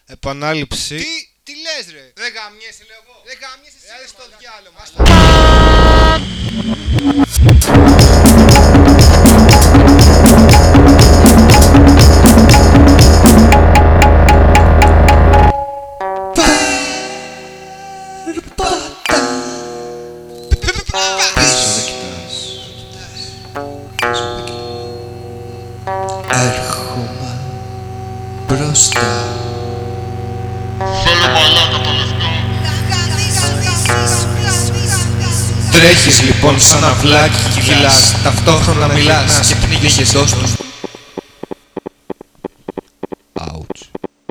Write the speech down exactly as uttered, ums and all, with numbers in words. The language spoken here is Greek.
Επανάληψη. Τι, τι λες ρε? Δεν γαμιέσαι, λέω εγώ. Δεν γάμιες εσύ. Ρε, ρε στο μαλάκα. διάλογο, Ας μαλάκα. Έρχομαι μπροστά. Φέρε μαλάκα τα λεφτά. Τρέχεις λοιπόν σαν αυλάκι, κυλάς, ταυτόχρονα μιλάς και πνίγεσαι εντός του.